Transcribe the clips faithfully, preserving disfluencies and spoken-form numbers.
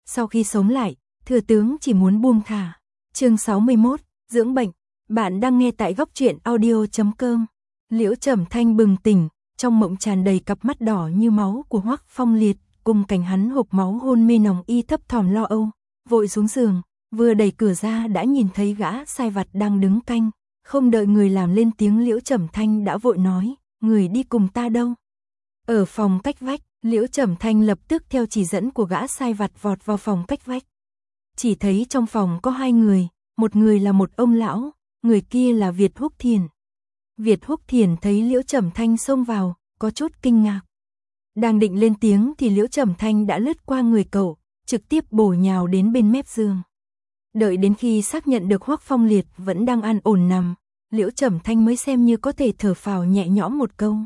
sau khi sống lại, thừa tướng chỉ muốn buông thả. Chương sáu mươi mốt, dưỡng bệnh. Bạn đang nghe tại góc truyện audio chấm com. Liễu Trầm Thanh bừng tỉnh, trong mộng tràn đầy cặp mắt đỏ như máu của Hoắc Phong Liệt, cùng cảnh hắn hộc máu hôn mê nồng y thấp thỏm lo âu, vội xuống giường, vừa đẩy cửa ra đã nhìn thấy gã sai vặt đang đứng canh, không đợi người làm lên tiếng Liễu Trầm Thanh đã vội nói, người đi cùng ta đâu? Ở phòng cách vách, Liễu Trầm Thanh lập tức theo chỉ dẫn của gã sai vặt vọt vào phòng cách vách. Chỉ thấy trong phòng có hai người, một người là một ông lão, người kia là Việt Húc Thiền. Việt Húc Thiền thấy Liễu Trầm Thanh xông vào, có chút kinh ngạc. Đang định lên tiếng thì Liễu Trầm Thanh đã lướt qua người cậu, trực tiếp bổ nhào đến bên mép giường. Đợi đến khi xác nhận được Hoắc Phong Liệt vẫn đang an ổn nằm, Liễu Trầm Thanh mới xem như có thể thở phào nhẹ nhõm một câu.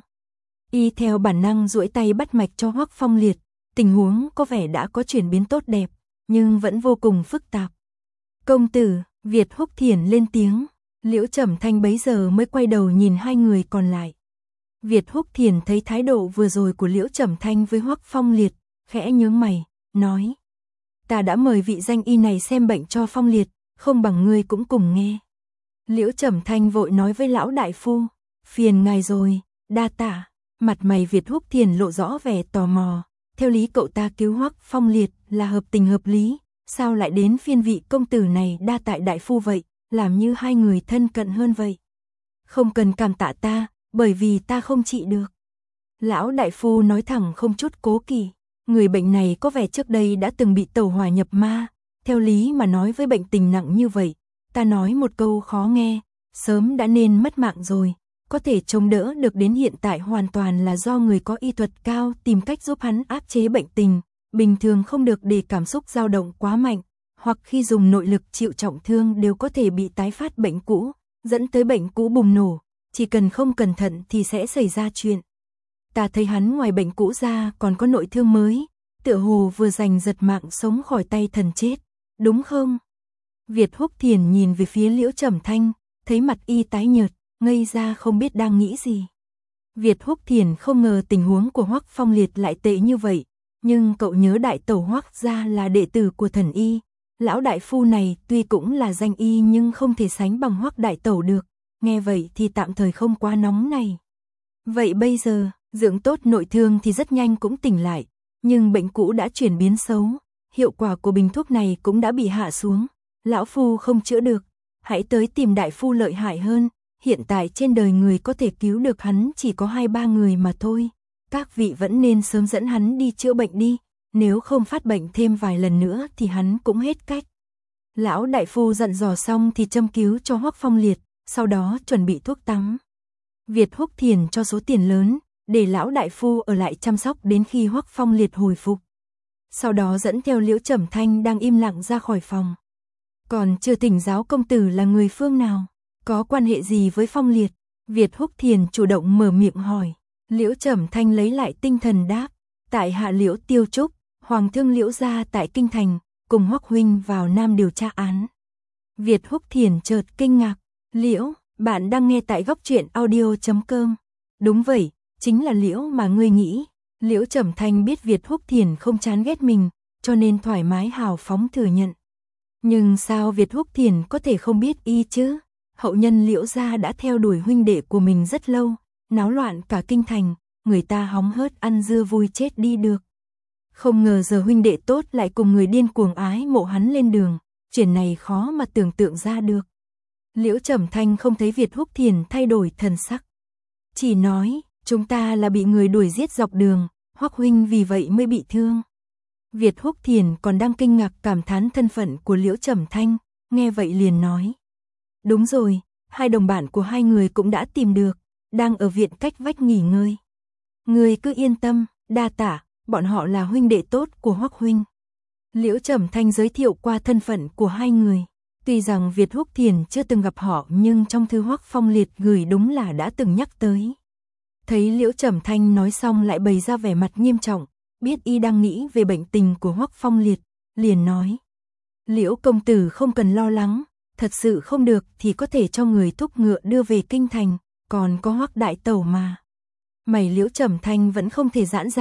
Y theo bản năng duỗi tay bắt mạch cho Hoắc Phong Liệt, tình huống có vẻ đã có chuyển biến tốt đẹp, nhưng vẫn vô cùng phức tạp. Công tử, Việt Húc Thiền lên tiếng, Liễu Trầm Thanh bấy giờ mới quay đầu nhìn hai người còn lại. Việt Húc Thiền thấy thái độ vừa rồi của Liễu Trầm Thanh với Hoắc Phong Liệt, khẽ nhướng mày, nói: ta đã mời vị danh y này xem bệnh cho Phong Liệt, không bằng ngươi cũng cùng nghe. Liễu Trầm Thanh vội nói với lão đại phu, phiền ngài rồi, đa tạ. Mặt mày Việt Húc Thiền lộ rõ vẻ tò mò, theo lý cậu ta cứu Hoắc Phong Liệt là hợp tình hợp lý, sao lại đến phiên vị công tử này đa tại đại phu vậy, làm như hai người thân cận hơn vậy. Không cần cảm tạ ta, bởi vì ta không trị được. Lão đại phu nói thẳng không chút cố kỵ, người bệnh này có vẻ trước đây đã từng bị tẩu hỏa nhập ma, theo lý mà nói với bệnh tình nặng như vậy, ta nói một câu khó nghe, sớm đã nên mất mạng rồi. Có thể chống đỡ được đến hiện tại hoàn toàn là do người có y thuật cao tìm cách giúp hắn áp chế bệnh tình, bình thường không được để cảm xúc dao động quá mạnh, hoặc khi dùng nội lực chịu trọng thương đều có thể bị tái phát bệnh cũ, dẫn tới bệnh cũ bùng nổ, chỉ cần không cẩn thận thì sẽ xảy ra chuyện. Ta thấy hắn ngoài bệnh cũ ra còn có nội thương mới, tựa hồ vừa giành giật mạng sống khỏi tay thần chết, đúng không? Việt Húc Thiền nhìn về phía Liễu Trầm Thanh, thấy mặt y tái nhợt, ngây ra không biết đang nghĩ gì. Việt Húc Thiền không ngờ tình huống của Hoắc Phong Liệt lại tệ như vậy, nhưng cậu nhớ đại tẩu Hoắc gia là đệ tử của thần y, lão đại phu này tuy cũng là danh y nhưng không thể sánh bằng Hoắc đại tẩu được, nghe vậy thì tạm thời không quá nóng này. Vậy bây giờ, dưỡng tốt nội thương thì rất nhanh cũng tỉnh lại, nhưng bệnh cũ đã chuyển biến xấu, hiệu quả của bình thuốc này cũng đã bị hạ xuống, lão phu không chữa được, hãy tới tìm đại phu lợi hại hơn. Hiện tại trên đời người có thể cứu được hắn chỉ có hai ba người mà thôi. Các vị vẫn nên sớm dẫn hắn đi chữa bệnh đi, nếu không phát bệnh thêm vài lần nữa thì hắn cũng hết cách. Lão đại phu dặn dò xong thì châm cứu cho Hoắc Phong Liệt, sau đó chuẩn bị thuốc tắm. Việt Húc Thiền cho số tiền lớn, để lão đại phu ở lại chăm sóc đến khi Hoắc Phong Liệt hồi phục. Sau đó dẫn theo Liễu Trầm Thanh đang im lặng ra khỏi phòng. Còn chưa thỉnh giáo công tử là người phương nào? Có quan hệ gì với Phong Liệt? Việt Húc Thiền chủ động mở miệng hỏi. Liễu Trầm Thanh lấy lại tinh thần đáp, tại hạ Liễu Tiêu Trúc, Hoàng thương Liễu gia tại Kinh Thành, cùng Hoắc huynh vào Nam điều tra án. Việt Húc Thiền chợt kinh ngạc, Liễu, bạn đang nghe tại góc truyện audio chấm com. Đúng vậy, chính là Liễu mà ngươi nghĩ. Liễu Trầm Thanh biết Việt Húc Thiền không chán ghét mình, cho nên thoải mái hào phóng thừa nhận. Nhưng sao Việt Húc Thiền có thể không biết y chứ? Hậu nhân Liễu gia đã theo đuổi huynh đệ của mình rất lâu, náo loạn cả kinh thành, người ta hóng hớt ăn dưa vui chết đi được. Không ngờ giờ huynh đệ tốt lại cùng người điên cuồng ái mộ hắn lên đường, chuyện này khó mà tưởng tượng ra được. Liễu Trầm Thanh không thấy Việt Húc Thiền thay đổi thần sắc, chỉ nói, chúng ta là bị người đuổi giết dọc đường, Hoắc huynh vì vậy mới bị thương. Việt Húc Thiền còn đang kinh ngạc cảm thán thân phận của Liễu Trầm Thanh, nghe vậy liền nói. Đúng rồi, hai đồng bạn của hai người cũng đã tìm được, đang ở viện cách vách nghỉ ngơi. Người cứ yên tâm, đa tạ, bọn họ là huynh đệ tốt của Hoắc huynh. Liễu Trầm Thanh giới thiệu qua thân phận của hai người. Tuy rằng Việt Húc Thiền chưa từng gặp họ nhưng trong thư Hoắc Phong Liệt gửi đúng là đã từng nhắc tới. Thấy Liễu Trầm Thanh nói xong lại bày ra vẻ mặt nghiêm trọng, biết y đang nghĩ về bệnh tình của Hoắc Phong Liệt, liền nói. Liễu công tử không cần lo lắng, thật sự không được thì có thể cho người thúc ngựa đưa về kinh thành, còn có Hoắc đại tẩu mà. Mày Liễu Trầm Thanh vẫn không thể giãn ra,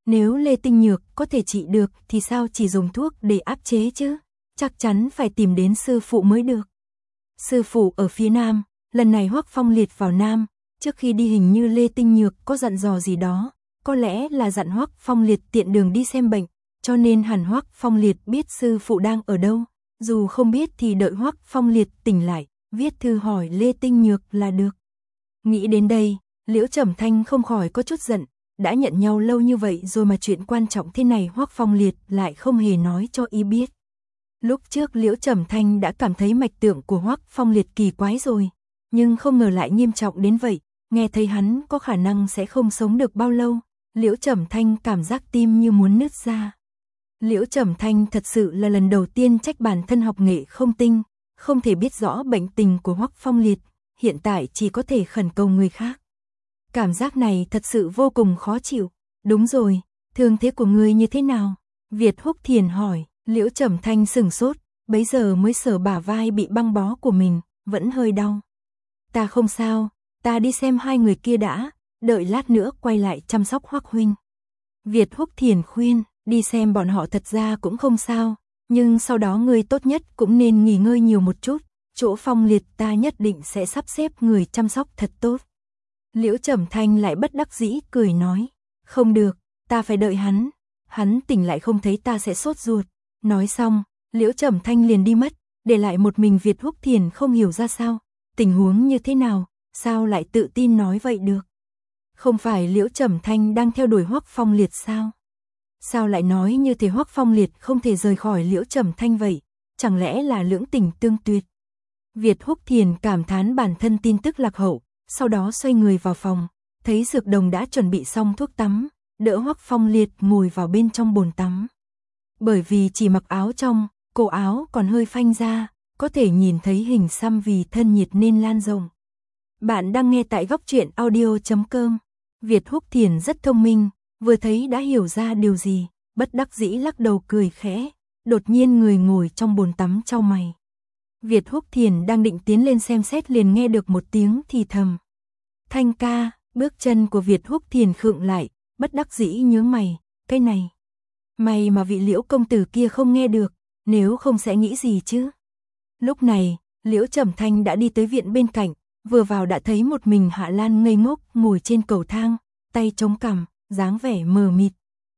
Nếu Lê Tinh Nhược có thể trị được thì sao chỉ dùng thuốc để áp chế chứ? Chắc chắn phải tìm đến sư phụ mới được. Sư phụ ở phía Nam, lần này Hoắc Phong Liệt vào Nam, trước khi đi hình như Lê Tinh Nhược có dặn dò gì đó, có lẽ là dặn Hoắc Phong Liệt tiện đường đi xem bệnh, cho nên hẳn Hoắc Phong Liệt biết sư phụ đang ở đâu, dù không biết thì đợi Hoắc Phong Liệt tỉnh lại, viết thư hỏi Lê Tinh Nhược là được. Nghĩ đến đây, Liễu Trầm Thanh không khỏi có chút giận, đã nhận nhau lâu như vậy rồi mà chuyện quan trọng thế này Hoắc Phong Liệt lại không hề nói cho y biết. Lúc trước Liễu Trầm Thanh đã cảm thấy mạch tượng của Hoắc Phong Liệt kỳ quái rồi, nhưng không ngờ lại nghiêm trọng đến vậy, nghe thấy hắn có khả năng sẽ không sống được bao lâu, Liễu Trầm Thanh cảm giác tim như muốn nứt ra. Liễu Trầm Thanh thật sự là lần đầu tiên trách bản thân học nghệ không tinh, không thể biết rõ bệnh tình của Hoắc Phong Liệt, hiện tại chỉ có thể khẩn cầu người khác. Cảm giác này thật sự vô cùng khó chịu. Đúng rồi, thương thế của ngươi như thế nào? Việt Húc Thiền hỏi. Liễu Trầm Thanh sừng sốt, bấy giờ mới sờ bả vai bị băng bó của mình, vẫn hơi đau. Ta không sao, ta đi xem hai người kia đã, đợi lát nữa quay lại chăm sóc Hoắc huynh. Việt Húc Thiền khuyên, đi xem bọn họ thật ra cũng không sao, nhưng sau đó ngươi tốt nhất cũng nên nghỉ ngơi nhiều một chút, chỗ Phong Liệt ta nhất định sẽ sắp xếp người chăm sóc thật tốt. Liễu Trầm Thanh lại bất đắc dĩ cười nói, không được, ta phải đợi hắn, hắn tỉnh lại không thấy ta sẽ sốt ruột. Nói xong, Liễu Trầm Thanh liền đi mất, để lại một mình Việt Húc Thiền không hiểu ra sao, tình huống như thế nào, sao lại tự tin nói vậy được. Không phải Liễu Trầm Thanh đang theo đuổi Hoắc Phong Liệt sao? Sao lại nói như thế Hoắc Phong Liệt không thể rời khỏi Liễu Trầm Thanh vậy, chẳng lẽ là lưỡng tình tương tuyệt? Việt Húc Thiền cảm thán bản thân tin tức lạc hậu, sau đó xoay người vào phòng, thấy Dược Đồng đã chuẩn bị xong thuốc tắm, đỡ Hoắc Phong Liệt ngồi vào bên trong bồn tắm. Bởi vì chỉ mặc áo trong, cổ áo còn hơi phanh ra, có thể nhìn thấy hình xăm vì thân nhiệt nên lan rộng. Bạn đang nghe tại góc truyện audio chấm com. Việt Húc Thiền rất thông minh, vừa thấy đã hiểu ra điều gì, bất đắc dĩ lắc đầu cười khẽ, đột nhiên người ngồi trong bồn tắm chau mày. Việt Húc Thiền đang định tiến lên xem xét liền nghe được một tiếng thì thầm. Thanh ca, bước chân của Việt Húc Thiền khựng lại, bất đắc dĩ nhướng mày, cái này. May mà vị Liễu công tử kia không nghe được, nếu không sẽ nghĩ gì chứ. Lúc này, Liễu Trầm Thanh đã đi tới viện bên cạnh, vừa vào đã thấy một mình Hạ Lan ngây ngốc ngồi trên cầu thang, tay chống cằm, dáng vẻ mờ mịt.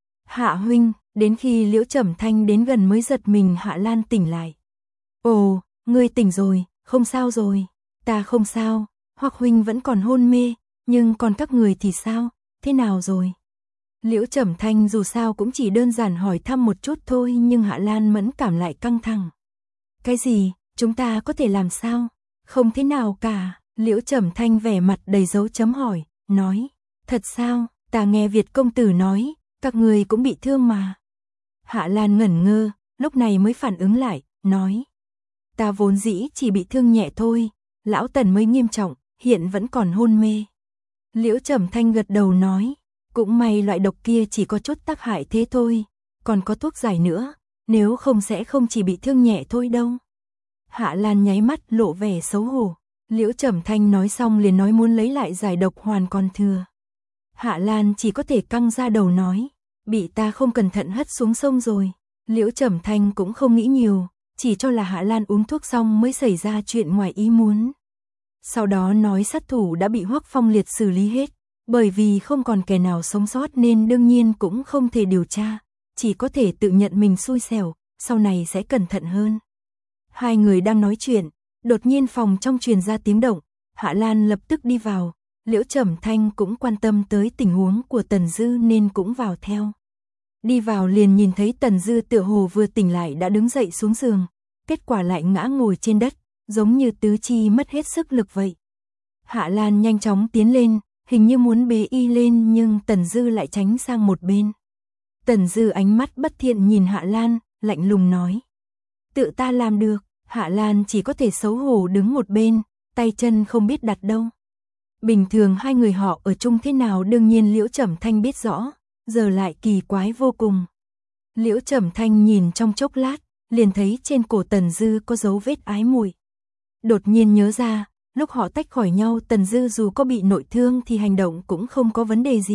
Hạ huynh, đến khi Liễu Trầm Thanh đến gần mới giật mình Hạ Lan tỉnh lại. Ồ, ngươi tỉnh rồi, không sao rồi, ta không sao, Hoắc huynh vẫn còn hôn mê, nhưng còn các người thì sao, thế nào rồi? Liễu Trầm Thanh dù sao cũng chỉ đơn giản hỏi thăm một chút thôi nhưng Hạ Lan mẫn cảm lại căng thẳng. Cái gì, chúng ta có thể làm sao? Không thế nào cả, Liễu Trầm Thanh vẻ mặt đầy dấu chấm hỏi, nói, thật sao, ta nghe Việt công tử nói, các người cũng bị thương mà. Hạ Lan ngẩn ngơ, lúc này mới phản ứng lại, nói, ta vốn dĩ chỉ bị thương nhẹ thôi, lão Tần mới nghiêm trọng, hiện vẫn còn hôn mê. Liễu Trầm Thanh gật đầu nói, cũng may loại độc kia chỉ có chút tác hại thế thôi, còn có thuốc giải nữa, nếu không sẽ không chỉ bị thương nhẹ thôi đâu. Hạ Lan nháy mắt lộ vẻ xấu hổ, Liễu Trầm Thanh nói xong liền nói muốn lấy lại giải độc hoàn còn thừa. Hạ Lan chỉ có thể căng ra đầu nói, bị ta không cẩn thận hất xuống sông rồi. Liễu Trầm Thanh cũng không nghĩ nhiều, chỉ cho là Hạ Lan uống thuốc xong mới xảy ra chuyện ngoài ý muốn. Sau đó nói sát thủ đã bị Hoắc Phong Liệt xử lý hết, bởi vì không còn kẻ nào sống sót nên đương nhiên cũng không thể điều tra, chỉ có thể tự nhận mình xui xẻo, sau này sẽ cẩn thận hơn. Hai người đang nói chuyện, đột nhiên phòng trong truyền ra tiếng động, Hạ Lan lập tức đi vào, Liễu Trầm Thanh cũng quan tâm tới tình huống của Tần Dư nên cũng vào theo. Đi vào liền nhìn thấy Tần Dư tựa hồ vừa tỉnh lại đã đứng dậy xuống giường, kết quả lại ngã ngồi trên đất, giống như tứ chi mất hết sức lực vậy. Hạ Lan nhanh chóng tiến lên, hình như muốn bế y lên nhưng Tần Dư lại tránh sang một bên. Tần Dư ánh mắt bất thiện nhìn Hạ Lan, lạnh lùng nói. Tự ta làm được, Hạ Lan chỉ có thể xấu hổ đứng một bên, tay chân không biết đặt đâu. Bình thường hai người họ ở chung thế nào đương nhiên Liễu Trầm Thanh biết rõ, giờ lại kỳ quái vô cùng. Liễu Trầm Thanh nhìn trong chốc lát, liền thấy trên cổ Tần Dư có dấu vết ái muội. Đột nhiên nhớ ra, lúc họ tách khỏi nhau Tần Dư dù có bị nội thương thì hành động cũng không có vấn đề gì,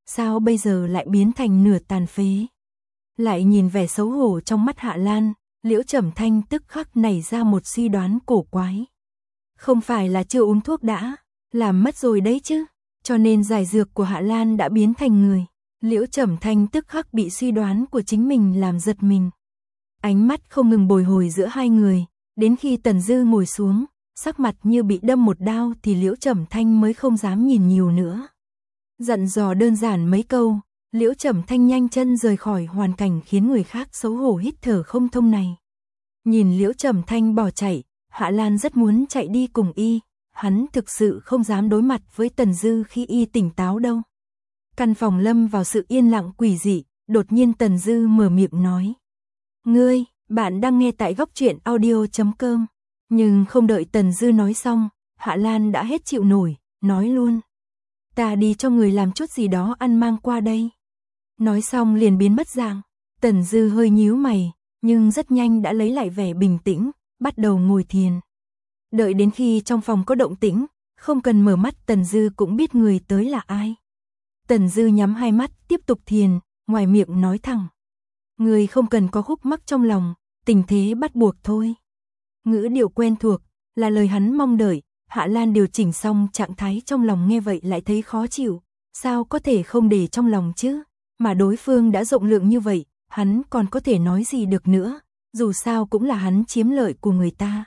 sao bây giờ lại biến thành nửa tàn phế? Lại nhìn vẻ xấu hổ trong mắt Hạ Lan, Liễu Trầm Thanh tức khắc nảy ra một suy đoán cổ quái. Không phải là chưa uống thuốc đã, làm mất rồi đấy chứ, cho nên giải dược của Hạ Lan đã biến thành người. Liễu Trầm Thanh tức khắc bị suy đoán của chính mình làm giật mình. Ánh mắt không ngừng bồi hồi giữa hai người, đến khi Tần Dư ngồi xuống, sắc mặt như bị đâm một đao thì Liễu Trầm Thanh mới không dám nhìn nhiều nữa. Dặn dò đơn giản mấy câu, Liễu Trầm Thanh nhanh chân rời khỏi hoàn cảnh khiến người khác xấu hổ hít thở không thông này. Nhìn Liễu Trầm Thanh bỏ chạy, Hạ Lan rất muốn chạy đi cùng y, hắn thực sự không dám đối mặt với Tần Dư khi y tỉnh táo đâu. Căn phòng lâm vào sự yên lặng quỷ dị, đột nhiên Tần Dư mở miệng nói. Ngươi, bạn đang nghe tại góc truyện audio chấm com. Nhưng không đợi Tần Dư nói xong, Hạ Lan đã hết chịu nổi, nói luôn. Ta đi cho người làm chút gì đó ăn mang qua đây. Nói xong liền biến mất dạng. Tần Dư hơi nhíu mày, nhưng rất nhanh đã lấy lại vẻ bình tĩnh, bắt đầu ngồi thiền. Đợi đến khi trong phòng có động tĩnh, không cần mở mắt Tần Dư cũng biết người tới là ai. Tần Dư nhắm hai mắt, tiếp tục thiền, ngoài miệng nói thẳng. Người không cần có khúc mắc trong lòng, tình thế bắt buộc thôi. Ngữ điệu quen thuộc, là lời hắn mong đợi. Hạ Lan điều chỉnh xong trạng thái trong lòng nghe vậy lại thấy khó chịu. Sao có thể không để trong lòng chứ? Mà đối phương đã rộng lượng như vậy, hắn còn có thể nói gì được nữa, dù sao cũng là hắn chiếm lợi của người ta.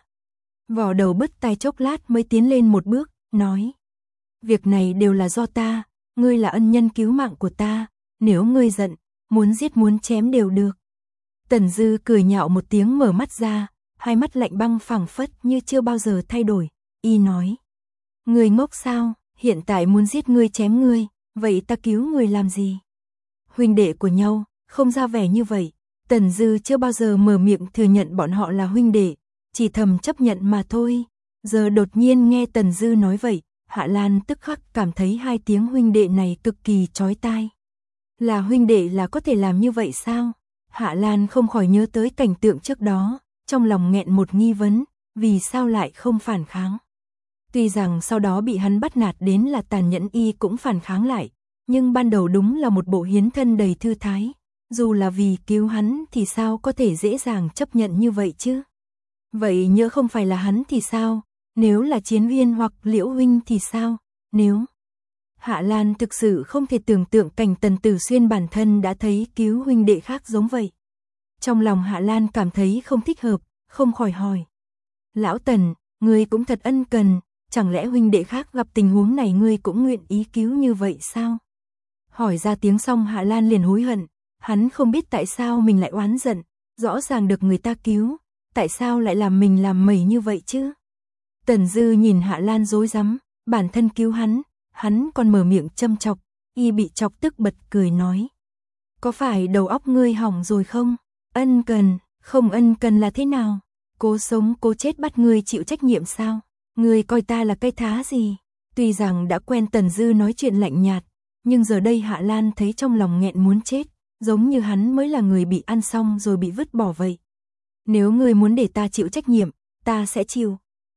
Vò đầu bứt tai chốc lát mới tiến lên một bước, nói. Việc này đều là do ta, ngươi là ân nhân cứu mạng của ta, nếu ngươi giận, muốn giết muốn chém đều được. Tần Dư cười nhạo một tiếng mở mắt ra, hai mắt lạnh băng phẳng phất như chưa bao giờ thay đổi, y nói. Ngươi ngốc sao, hiện tại muốn giết ngươi chém ngươi, vậy ta cứu ngươi làm gì? Huynh đệ của nhau, không ra vẻ như vậy. Tần Dư chưa bao giờ mở miệng thừa nhận bọn họ là huynh đệ, chỉ thầm chấp nhận mà thôi. Giờ đột nhiên nghe Tần Dư nói vậy, Hạ Lan tức khắc cảm thấy hai tiếng huynh đệ này cực kỳ chói tai. Là huynh đệ là có thể làm như vậy sao? Hạ Lan không khỏi nhớ tới cảnh tượng trước đó, trong lòng nghẹn một nghi vấn, vì sao lại không phản kháng? Tuy rằng sau đó bị hắn bắt nạt đến là tàn nhẫn y cũng phản kháng lại, nhưng ban đầu đúng là một bộ hiến thân đầy thư thái, dù là vì cứu hắn thì sao có thể dễ dàng chấp nhận như vậy chứ? Vậy nhỡ không phải là hắn thì sao? Nếu là Chiến Uyên hoặc Liễu huynh thì sao? Nếu Hạ Lan thực sự không thể tưởng tượng cảnh Tần Tử Xuyên bản thân đã thấy cứu huynh đệ khác giống vậy. Trong lòng Hạ Lan cảm thấy không thích hợp, không khỏi hỏi. Lão Tần, ngươi cũng thật ân cần, chẳng lẽ huynh đệ khác gặp tình huống này ngươi cũng nguyện ý cứu như vậy sao? Hỏi ra tiếng xong Hạ Lan liền hối hận, hắn không biết tại sao mình lại oán giận, rõ ràng được người ta cứu, tại sao lại làm mình làm mẩy như vậy chứ? Tần Dư nhìn Hạ Lan rối rắm, bản thân cứu hắn, hắn còn mở miệng châm chọc, y bị chọc tức bật cười nói. Có phải đầu óc ngươi hỏng rồi không? Ân cần, không ân cần là thế nào? Cố sống cố chết bắt ngươi chịu trách nhiệm sao? Ngươi coi ta là cây thá gì? Tuy rằng đã quen Tần Dư nói chuyện lạnh nhạt, nhưng giờ đây Hạ Lan thấy trong lòng nghẹn muốn chết, giống như hắn mới là người bị ăn xong rồi bị vứt bỏ vậy. Nếu ngươi muốn để ta chịu trách nhiệm, ta sẽ chịu.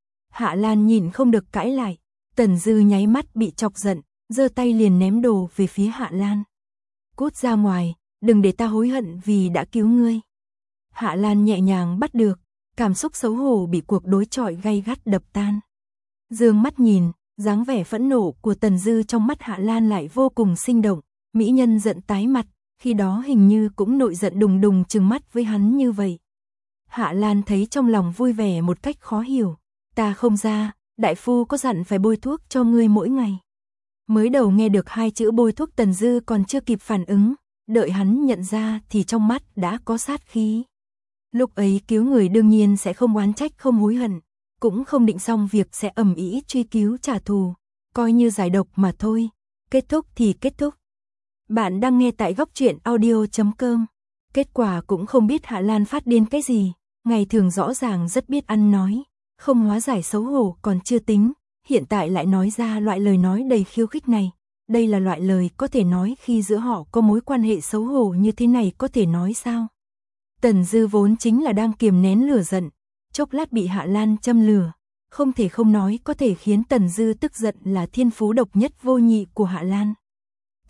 Hạ Lan nhìn không được cãi lại, Tần Dư nháy mắt bị chọc giận, giơ tay liền ném đồ về phía Hạ Lan. Cút ra ngoài, đừng để ta hối hận vì đã cứu ngươi. Hạ Lan nhẹ nhàng bắt được, cảm xúc xấu hổ bị cuộc đối chọi gay gắt đập tan. Dương mắt nhìn, dáng vẻ phẫn nộ của Tần Dư trong mắt Hạ Lan lại vô cùng sinh động, mỹ nhân giận tái mặt, khi đó hình như cũng nổi giận đùng đùng trừng mắt với hắn như vậy. Hạ Lan thấy trong lòng vui vẻ một cách khó hiểu, ta không ra, đại phu có dặn phải bôi thuốc cho ngươi mỗi ngày. Mới đầu nghe được hai chữ bôi thuốc Tần Dư còn chưa kịp phản ứng, đợi hắn nhận ra thì trong mắt đã có sát khí. Lúc ấy cứu người đương nhiên sẽ không oán trách không hối hận, cũng không định xong việc sẽ ầm ĩ truy cứu trả thù, coi như giải độc mà thôi, kết thúc thì kết thúc. Bạn đang nghe tại góc truyện audio chấm com. Kết quả cũng không biết Hạ Lan phát điên cái gì, ngày thường rõ ràng rất biết ăn nói, không hóa giải xấu hổ còn chưa tính, hiện tại lại nói ra loại lời nói đầy khiêu khích này. Đây là loại lời có thể nói khi giữa họ có mối quan hệ xấu hổ như thế này có thể nói sao? Tần Dư vốn chính là đang kiềm nén lửa giận, chốc lát bị Hạ Lan châm lửa, không thể không nói có thể khiến Tần Dư tức giận là thiên phú độc nhất vô nhị của Hạ Lan.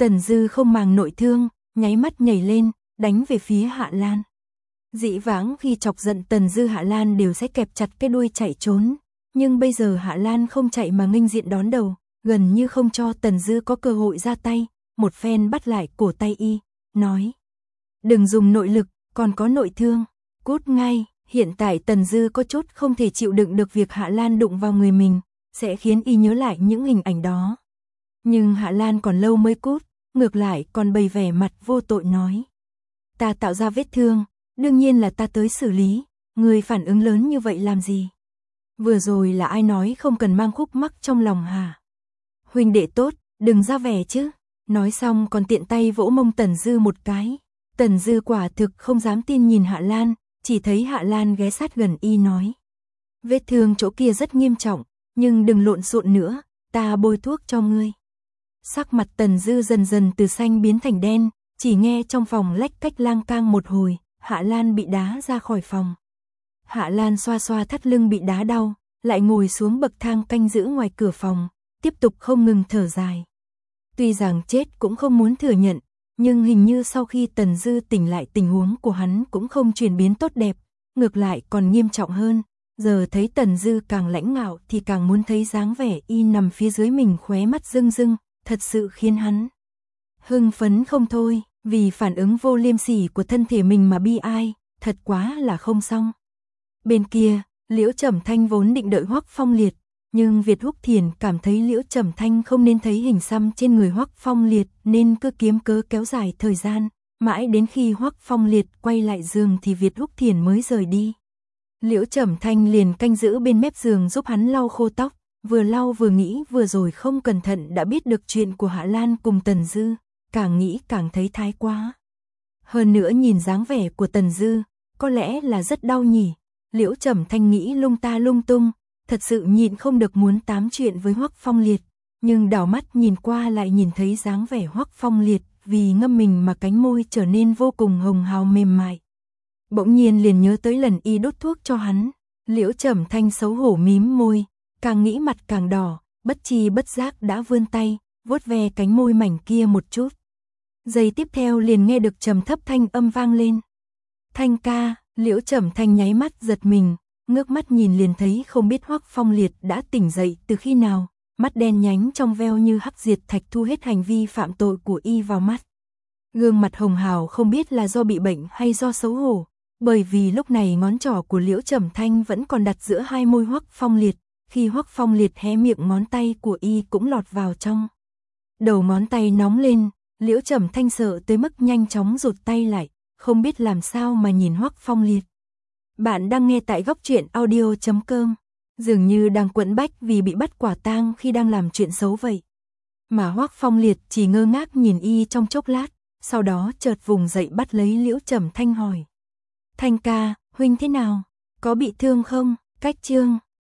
Tần Dư không màng nội thương, nháy mắt nhảy lên, đánh về phía Hạ Lan. Dĩ vãng khi chọc giận Tần Dư, Hạ Lan đều sẽ kẹp chặt cái đuôi chạy trốn, nhưng bây giờ Hạ Lan không chạy mà nghênh diện đón đầu, gần như không cho Tần Dư có cơ hội ra tay, một phen bắt lại cổ tay y, nói: "Đừng dùng nội lực, còn có nội thương, cút ngay." Hiện tại Tần Dư có chút không thể chịu đựng được việc Hạ Lan đụng vào người mình, sẽ khiến y nhớ lại những hình ảnh đó. Nhưng Hạ Lan còn lâu mới cút, ngược lại còn bày vẻ mặt vô tội nói: "Ta tạo ra vết thương, đương nhiên là ta tới xử lý, người phản ứng lớn như vậy làm gì? Vừa rồi là ai nói không cần mang khúc mắc trong lòng hả? Huynh đệ tốt, đừng ra vẻ chứ." Nói xong còn tiện tay vỗ mông Tần Dư một cái. Tần Dư quả thực không dám tin nhìn Hạ Lan, chỉ thấy Hạ Lan ghé sát gần y nói: "Vết thương chỗ kia rất nghiêm trọng, nhưng đừng lộn xộn nữa, ta bôi thuốc cho ngươi." Sắc mặt Tần Dư dần dần từ xanh biến thành đen, chỉ nghe trong phòng lách cách lang cang một hồi, Hạ Lan bị đá ra khỏi phòng. Hạ Lan xoa xoa thắt lưng bị đá đau, lại ngồi xuống bậc thang canh giữ ngoài cửa phòng, tiếp tục không ngừng thở dài. Tuy rằng chết cũng không muốn thừa nhận, nhưng hình như sau khi Tần Dư tỉnh lại tình huống của hắn cũng không chuyển biến tốt đẹp, ngược lại còn nghiêm trọng hơn. Giờ thấy Tần Dư càng lãnh ngạo thì càng muốn thấy dáng vẻ y nằm phía dưới mình, khóe mắt rưng rưng, thật sự khiến hắn hưng phấn không thôi, vì phản ứng vô liêm sỉ của thân thể mình mà bi ai, thật quá là không xong. Bên kia, Liễu Trầm Thanh vốn định đợi Hoắc Phong Liệt, nhưng Việt Húc Thiền cảm thấy Liễu Trầm Thanh không nên thấy hình xăm trên người Hoắc Phong Liệt nên cứ kiếm cớ kéo dài thời gian, mãi đến khi Hoắc Phong Liệt quay lại giường thì Việt Húc Thiền mới rời đi. Liễu Trầm Thanh liền canh giữ bên mép giường giúp hắn lau khô tóc, vừa lau vừa nghĩ vừa rồi không cẩn thận đã biết được chuyện của Hạ Lan cùng Tần Dư, càng nghĩ càng thấy thái quá. Hơn nữa nhìn dáng vẻ của Tần Dư, có lẽ là rất đau nhỉ. Liễu Trầm Thanh nghĩ lung ta lung tung, thật sự nhịn không được muốn tám chuyện với Hoắc Phong Liệt, nhưng đảo mắt nhìn qua lại nhìn thấy dáng vẻ Hoắc Phong Liệt, vì ngâm mình mà cánh môi trở nên vô cùng hồng hào mềm mại. Bỗng nhiên liền nhớ tới lần y đốt thuốc cho hắn, Liễu Trầm Thanh xấu hổ mím môi, càng nghĩ mặt càng đỏ, bất chi bất giác đã vươn tay, vuốt ve cánh môi mảnh kia một chút. Giây tiếp theo liền nghe được trầm thấp thanh âm vang lên. "Thanh ca." Liễu Trầm Thanh nháy mắt giật mình, ngước mắt nhìn liền thấy không biết Hoắc Phong Liệt đã tỉnh dậy từ khi nào, mắt đen nhánh trong veo như hắc diệt thạch thu hết hành vi phạm tội của y vào mắt. Gương mặt hồng hào không biết là do bị bệnh hay do xấu hổ, bởi vì lúc này ngón trỏ của Liễu Trầm Thanh vẫn còn đặt giữa hai môi Hoắc Phong Liệt, khi Hoắc Phong Liệt hé miệng ngón tay của y cũng lọt vào trong. Đầu ngón tay nóng lên, Liễu Trầm Thanh sợ tới mức nhanh chóng rụt tay lại, không biết làm sao mà nhìn Hoắc Phong Liệt. Bạn đang nghe tại góc truyện audio chấm com, dường như đang quẫn bách vì bị bắt quả tang khi đang làm chuyện xấu vậy. Mà Hoắc Phong Liệt chỉ ngơ ngác nhìn y trong chốc lát, sau đó chợt vùng dậy bắt lấy Liễu Trầm Thanh hỏi: "Thanh ca, huynh thế nào? Có bị thương không?" Cách chương